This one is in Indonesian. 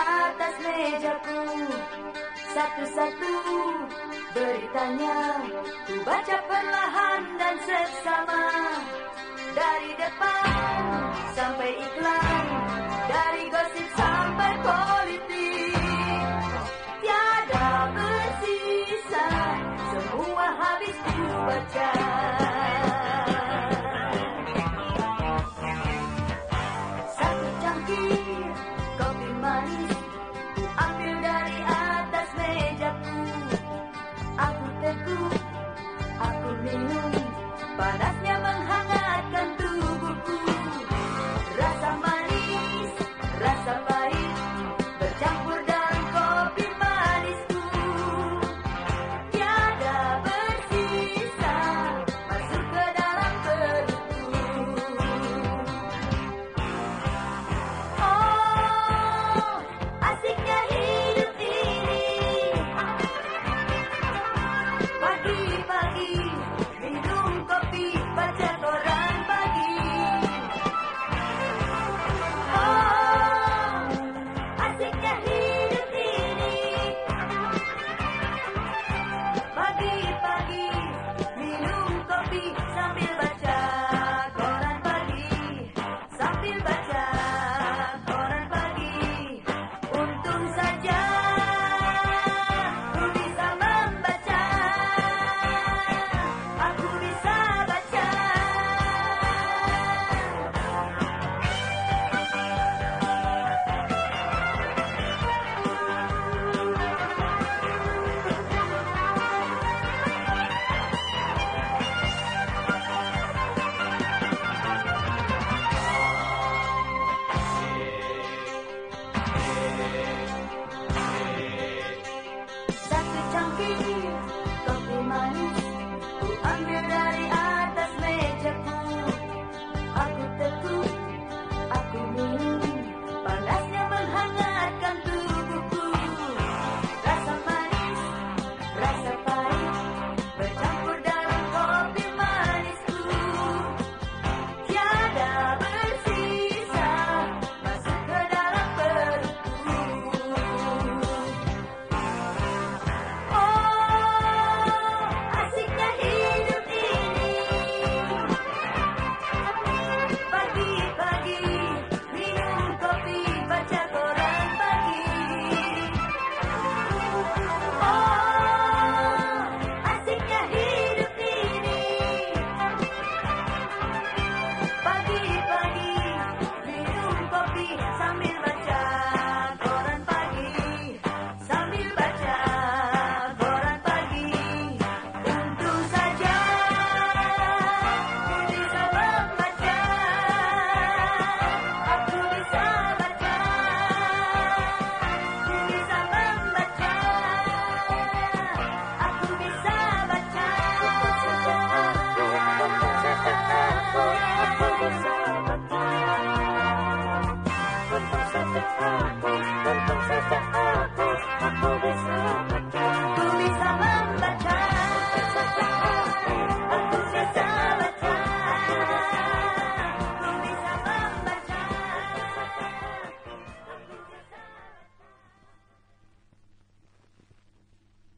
atas mejaku. Satu-satu beritanya ku baca perlahan dan seksama. Dari depan sampai iklan, dari gosip sampai politik, tiada bersisa, semua habis ku baca. Satu cangkir kopi manis ku ambil dari atas mejaku. Aku teguk, aku minum, panasnya menghangatkan tubuhku. Rasa manis, rasa pahit bercampur dalam kopi manisku. Tiada bersisa, masuk ke dalam perutku. Oh, asiknya hidup ini. Pagi-pagi minum kopi, baca koran pagi. Oh, asiknya hidup ini. Pagi-pagi minum kopi sambil baca koran pagi. Sambil baca koran pagi. Untung saja ku bisa membaca. Aku bisa baca. Satu cangkir kopi manis ku ambil dari atas mejaku. Aku teguk, aku minum, panasnya menghangatkan tubuhku. Rasa manis, rasa pahit bercampur dalam kopi manisku. Tiada bersisa, masuk ke dalam perutku. Oh, asiknya hidup ini. Pagi-pagi minum kopi, baca koran pagi. Oh, asiknya hidup ini. Pagi-pagi minum kopi sambil baca koran pagi. Sambil baca koran pagi. Untung saja ku bisa membaca. Aku bisa baca. Ku bisa membaca. Aku bisa baca. Aku bisa baca.